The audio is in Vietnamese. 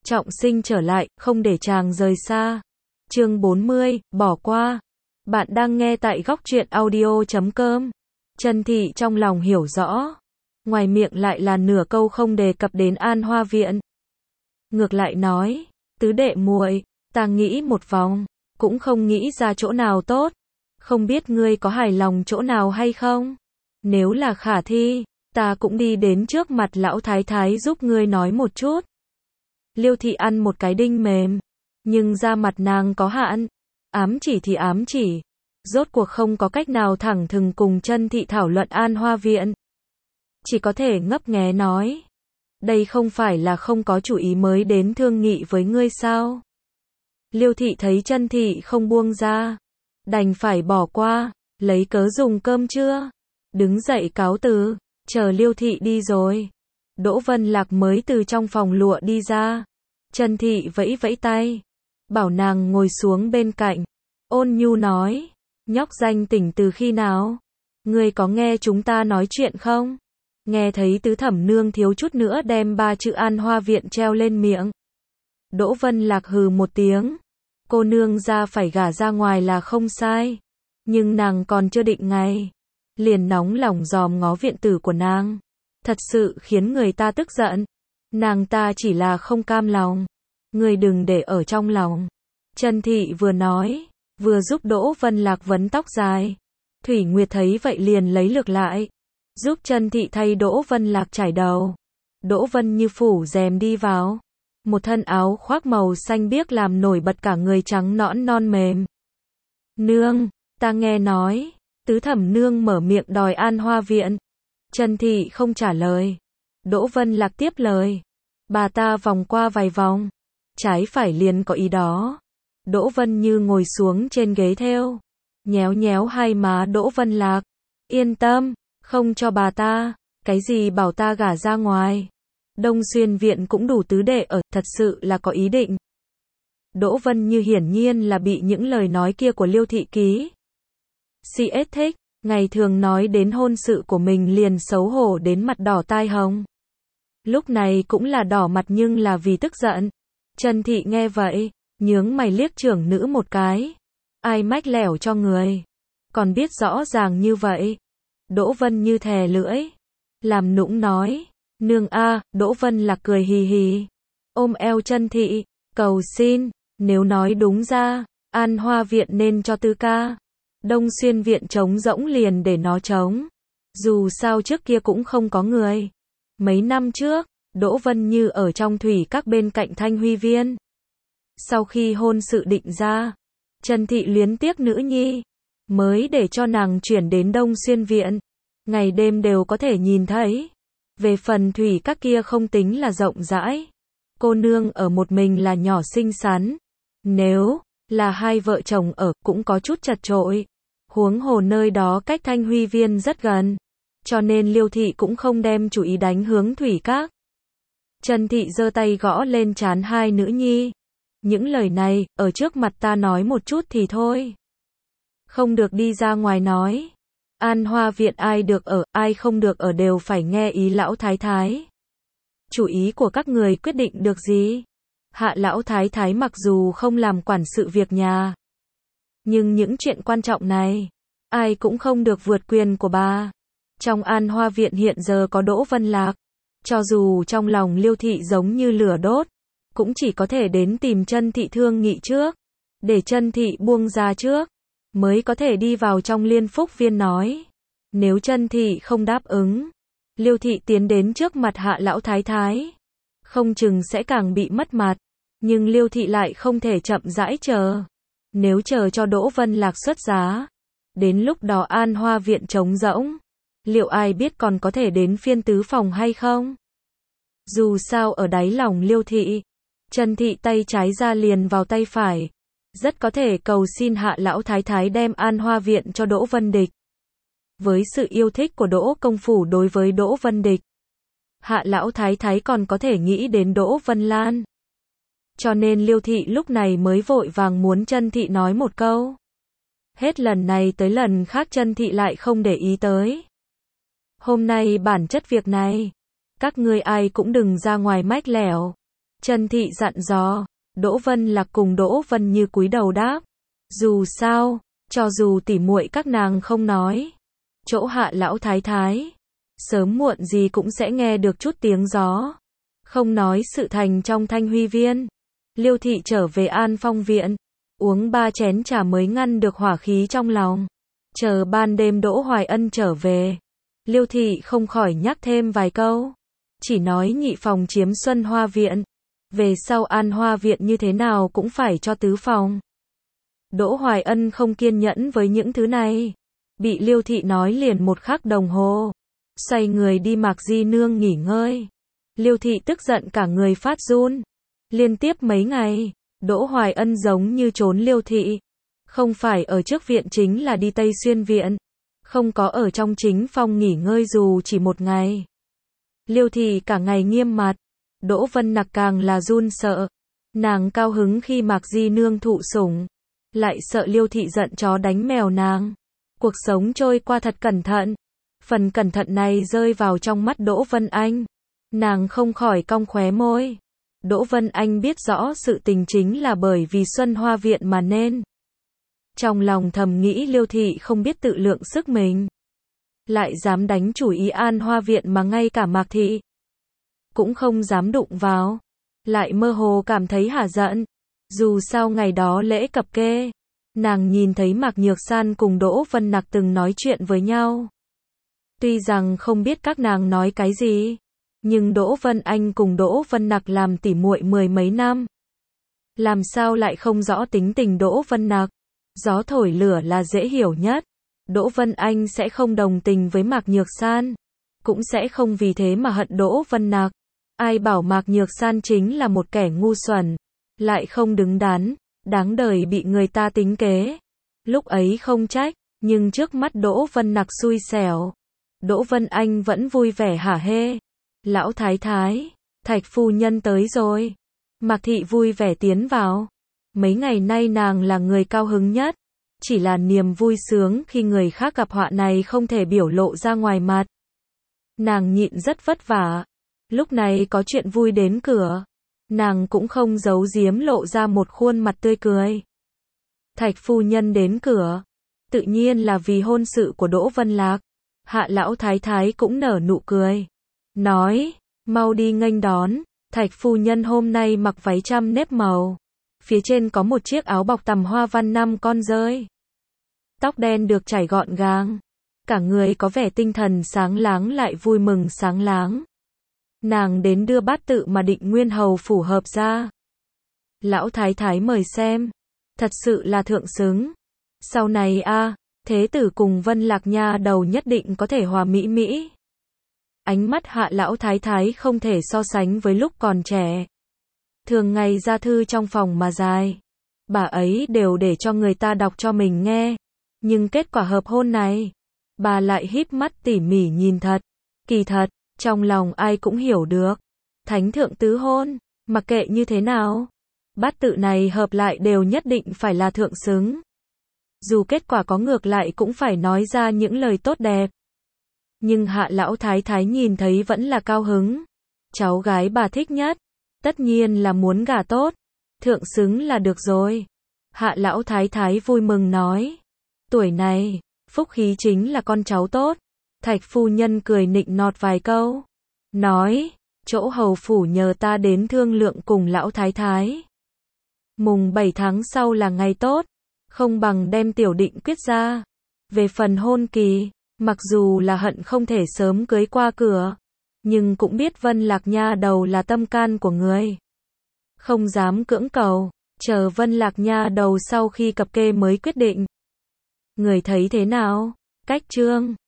trọng sinh trở lại, không để chàng rời xa. Chương 40, bỏ qua. Bạn đang nghe tại góc truyện audio.com. Trần Thị trong lòng hiểu rõ, ngoài miệng lại là nửa câu không đề cập đến An Hoa Viện. Ngược lại nói, tứ đệ muội, ta nghĩ một vòng, cũng không nghĩ ra chỗ nào tốt. Không biết ngươi có hài lòng chỗ nào hay không? Nếu là khả thi, ta cũng đi đến trước mặt lão thái thái giúp ngươi nói một chút. Liêu Thị ăn một cái đinh mềm, nhưng da mặt nàng có hạn, ám chỉ thì ám chỉ, rốt cuộc không có cách nào thẳng thừng cùng Trần Thị thảo luận An Hoa Viện. Chỉ có thể ngấp nghé nói, đây không phải là không có chủ ý mới đến thương nghị với ngươi sao? Liêu Thị thấy Trần Thị không buông ra, đành phải bỏ qua, lấy cớ dùng cơm trưa, đứng dậy cáo từ, chờ Liêu Thị đi rồi. Đỗ Vân Lạc mới từ trong phòng lụa đi ra, Trần Thị vẫy vẫy tay, bảo nàng ngồi xuống bên cạnh, ôn nhu nói, nhóc danh tỉnh từ khi nào? Ngươi có nghe chúng ta nói chuyện không? Nghe thấy tứ thẩm nương thiếu chút nữa đem 3 chữ An Hoa Viện treo lên miệng. Đỗ Vân Lạc hừ một tiếng, cô nương ra phải gả ra ngoài là không sai, nhưng nàng còn chưa định ngày, liền nóng lòng dòm ngó viện tử của nàng, thật sự khiến người ta tức giận. Nàng ta chỉ là không cam lòng, ngươi đừng để ở trong lòng. Trần Thị vừa nói, vừa giúp Đỗ Vân Lạc vấn tóc dài. Thủy Nguyệt thấy vậy liền lấy lược lại, giúp Trần Thị thay Đỗ Vân Lạc chải đầu. Đỗ Vân Như phủ rèm đi vào, một thân áo khoác màu xanh biếc làm nổi bật cả người trắng nõn non mềm. Nương, ta nghe nói, tứ thẩm nương mở miệng đòi An Hoa Viện. Trần Thị không trả lời. Đỗ Vân Lạc tiếp lời, bà ta vòng qua vài vòng, trái phải liền có ý đó. Đỗ Vân Như ngồi xuống trên ghế theo, nhéo nhéo hai má Đỗ Vân Lạc, yên tâm, không cho bà ta, cái gì bảo ta gả ra ngoài. Đông Xuyên Viện cũng đủ tứ đệ ở, thật sự là có ý định. Đỗ Vân Như hiển nhiên là bị những lời nói kia của Liêu Thị ký CS thích, ngày thường nói đến hôn sự của mình liền xấu hổ đến mặt đỏ tai hồng. Lúc này cũng là đỏ mặt nhưng là vì tức giận. Trần Thị nghe vậy, nhướng mày liếc trưởng nữ một cái. Ai mách lẻo cho người, còn biết rõ ràng như vậy. Đỗ Vân Như thè lưỡi, làm nũng nói, nương a. Đỗ Vân Lạc cười hì hì, ôm eo Trần Thị, cầu xin, nếu nói đúng ra, An Hoa Viện nên cho tư ca. Đông Xuyên Viện trống rỗng liền để nó trống. Dù sao trước kia cũng không có người. Mấy năm trước, Đỗ Vân Như ở trong thủy các bên cạnh Thanh Huy Viên. Sau khi hôn sự định ra, Trần Thị luyến tiếc nữ nhi, mới để cho nàng chuyển đến Đông Xuyên Viện. Ngày đêm đều có thể nhìn thấy. Về phần thủy các kia không tính là rộng rãi. Cô nương ở một mình là nhỏ xinh xắn. Nếu là hai vợ chồng ở cũng có chút chật chội. Huống hồ nơi đó cách Thanh Huy Viên rất gần. Cho nên Liêu Thị cũng không đem chủ ý đánh hướng thủy các. Trần Thị giơ tay gõ lên trán hai nữ nhi. Những lời này, ở trước mặt ta nói một chút thì thôi. Không được đi ra ngoài nói. An Hoa Viện ai được ở, ai không được ở đều phải nghe ý lão thái thái. Chủ ý của các người quyết định được gì? Hạ lão thái thái mặc dù không làm quản sự việc nhà, nhưng những chuyện quan trọng này, ai cũng không được vượt quyền của bà. Trong An Hoa Viện hiện giờ có Đỗ Vân Lạc, cho dù trong lòng Liêu Thị giống như lửa đốt, cũng chỉ có thể đến tìm Trần Thị thương nghị trước, để Trần Thị buông ra trước, mới có thể đi vào trong Liên Phúc Viên nói. Nếu Trần Thị không đáp ứng, Liêu Thị tiến đến trước mặt hạ lão thái thái, không chừng sẽ càng bị mất mặt, nhưng Liêu Thị lại không thể chậm rãi chờ. Nếu chờ cho Đỗ Vân Lạc xuất giá, đến lúc đó An Hoa Viện trống rỗng, liệu ai biết còn có thể đến phiên tứ phòng hay không? Dù sao ở đáy lòng Liêu Thị, Trần Thị tay trái ra liền vào tay phải, rất có thể cầu xin hạ lão thái thái đem An Hoa Viện cho Đỗ Vân Địch. Với sự yêu thích của Đỗ công phủ đối với Đỗ Vân Địch, hạ lão thái thái còn có thể nghĩ đến Đỗ Vân Lan. Cho nên Liêu Thị lúc này mới vội vàng muốn Trần Thị nói một câu. Hết lần này tới lần khác Trần Thị lại không để ý tới. Hôm nay bản chất việc này, các ngươi ai cũng đừng ra ngoài mách lẻo. Trần Thị dặn dò, Đỗ Vân Lạc cùng Đỗ Vân Như cúi đầu đáp. Dù sao, cho dù tỉ muội các nàng không nói, chỗ Hạ lão thái thái, sớm muộn gì cũng sẽ nghe được chút tiếng gió. Không nói sự thành trong Thanh Huy Viên, Liêu Thị trở về An Phong Viện, uống 3 chén trà mới ngăn được hỏa khí trong lòng. Chờ ban đêm Đỗ Hoài Ân trở về, Liêu Thị không khỏi nhắc thêm vài câu, chỉ nói nhị phòng chiếm Xuân Hoa Viện, về sau An Hoa Viện như thế nào cũng phải cho tứ phòng. Đỗ Hoài Ân không kiên nhẫn với những thứ này, bị Liêu Thị nói liền 1 khắc đồng hồ, xoay người đi Mạc Di Nương nghỉ ngơi. Liêu Thị tức giận cả người phát run. Liên tiếp mấy ngày, Đỗ Hoài Ân giống như trốn Liêu Thị, không phải ở trước viện chính là đi Tây Xuyên Viện, không có ở trong chính phòng nghỉ ngơi dù chỉ 1 ngày. Liêu Thị cả ngày nghiêm mặt, Đỗ Vân Nặc càng là run sợ. Nàng cao hứng khi Mạc Di Nương thụ sủng, lại sợ Liêu Thị giận chó đánh mèo nàng. Cuộc sống trôi qua thật cẩn thận. Phần cẩn thận này rơi vào trong mắt Đỗ Vân Anh. Nàng không khỏi cong khóe môi. Đỗ Vân Anh biết rõ sự tình chính là bởi vì Xuân Hoa Viện mà nên. Trong lòng thầm nghĩ Liêu Thị không biết tự lượng sức mình, lại dám đánh chủ ý An Hoa Viện mà ngay cả Mạc Thị cũng không dám đụng vào, lại mơ hồ cảm thấy hả giận. Dù sao ngày đó lễ cập kê, nàng nhìn thấy Mạc Nhược San cùng Đỗ Vân Nặc từng nói chuyện với nhau. Tuy rằng không biết các nàng nói cái gì, nhưng Đỗ Vân Anh cùng Đỗ Vân Nặc làm tỉ muội 10 mấy năm, làm sao lại không rõ tính tình Đỗ Vân Nặc. Gió thổi lửa là dễ hiểu nhất. Đỗ Vân Anh sẽ không đồng tình với Mạc Nhược San, cũng sẽ không vì thế mà hận Đỗ Vân Nặc. Ai bảo Mạc Nhược San chính là một kẻ ngu xuẩn, lại không đứng đắn, đáng đời bị người ta tính kế. Lúc ấy không trách, nhưng trước mắt Đỗ Vân Nặc xui xẻo. Đỗ Vân Anh vẫn vui vẻ hả hê. Lão thái thái, Thạch phu nhân tới rồi. Mạc Thị vui vẻ tiến vào. Mấy ngày nay nàng là người cao hứng nhất. Chỉ là niềm vui sướng khi người khác gặp họa này không thể biểu lộ ra ngoài mặt. Nàng nhịn rất vất vả. Lúc này có chuyện vui đến cửa, nàng cũng không giấu giếm lộ ra một khuôn mặt tươi cười. Thạch phu nhân đến cửa, tự nhiên là vì hôn sự của Đỗ Vân Lạc. Hạ lão thái thái cũng nở nụ cười, nói, mau đi nghênh đón. Thạch phu nhân hôm nay mặc váy trăm nếp màu, phía trên có một chiếc áo bọc tằm hoa văn 5 con rơi. Tóc đen được chải gọn gàng, cả người có vẻ tinh thần sáng láng lại vui mừng sáng láng. Nàng đến đưa bát tự mà Định Nguyên hầu phủ hợp ra. Lão thái thái mời xem, thật sự là thượng xứng. Sau này thế tử cùng Vân Lạc nha đầu nhất định có thể hòa mỹ mỹ. Ánh mắt Hạ lão thái thái không thể so sánh với lúc còn trẻ. Thường ngày ra thư trong phòng mà dài, bà ấy đều để cho người ta đọc cho mình nghe. Nhưng kết quả hợp hôn này, bà lại híp mắt tỉ mỉ nhìn thật. Kỳ thật, trong lòng ai cũng hiểu được. Thánh thượng tứ hôn, mặc kệ như thế nào, bát tự này hợp lại đều nhất định phải là thượng xứng. Dù kết quả có ngược lại cũng phải nói ra những lời tốt đẹp. Nhưng Hạ lão thái thái nhìn thấy vẫn là cao hứng. Cháu gái bà thích nhất, tất nhiên là muốn gả tốt, thượng xứng là được rồi. Hạ lão thái thái vui mừng nói, tuổi này, phúc khí chính là con cháu tốt. Thạch phu nhân cười nịnh nọt vài câu, nói, chỗ hầu phủ nhờ ta đến thương lượng cùng lão thái thái. Mùng 7 tháng sau là ngày tốt, không bằng đem tiểu định quyết ra. Về phần hôn kỳ, mặc dù là hận không thể sớm cưới qua cửa, nhưng cũng biết Vân Lạc nha đầu là tâm can của người, không dám cưỡng cầu, chờ Vân Lạc nha đầu sau khi cập kê mới quyết định. Người thấy thế nào? Cách chương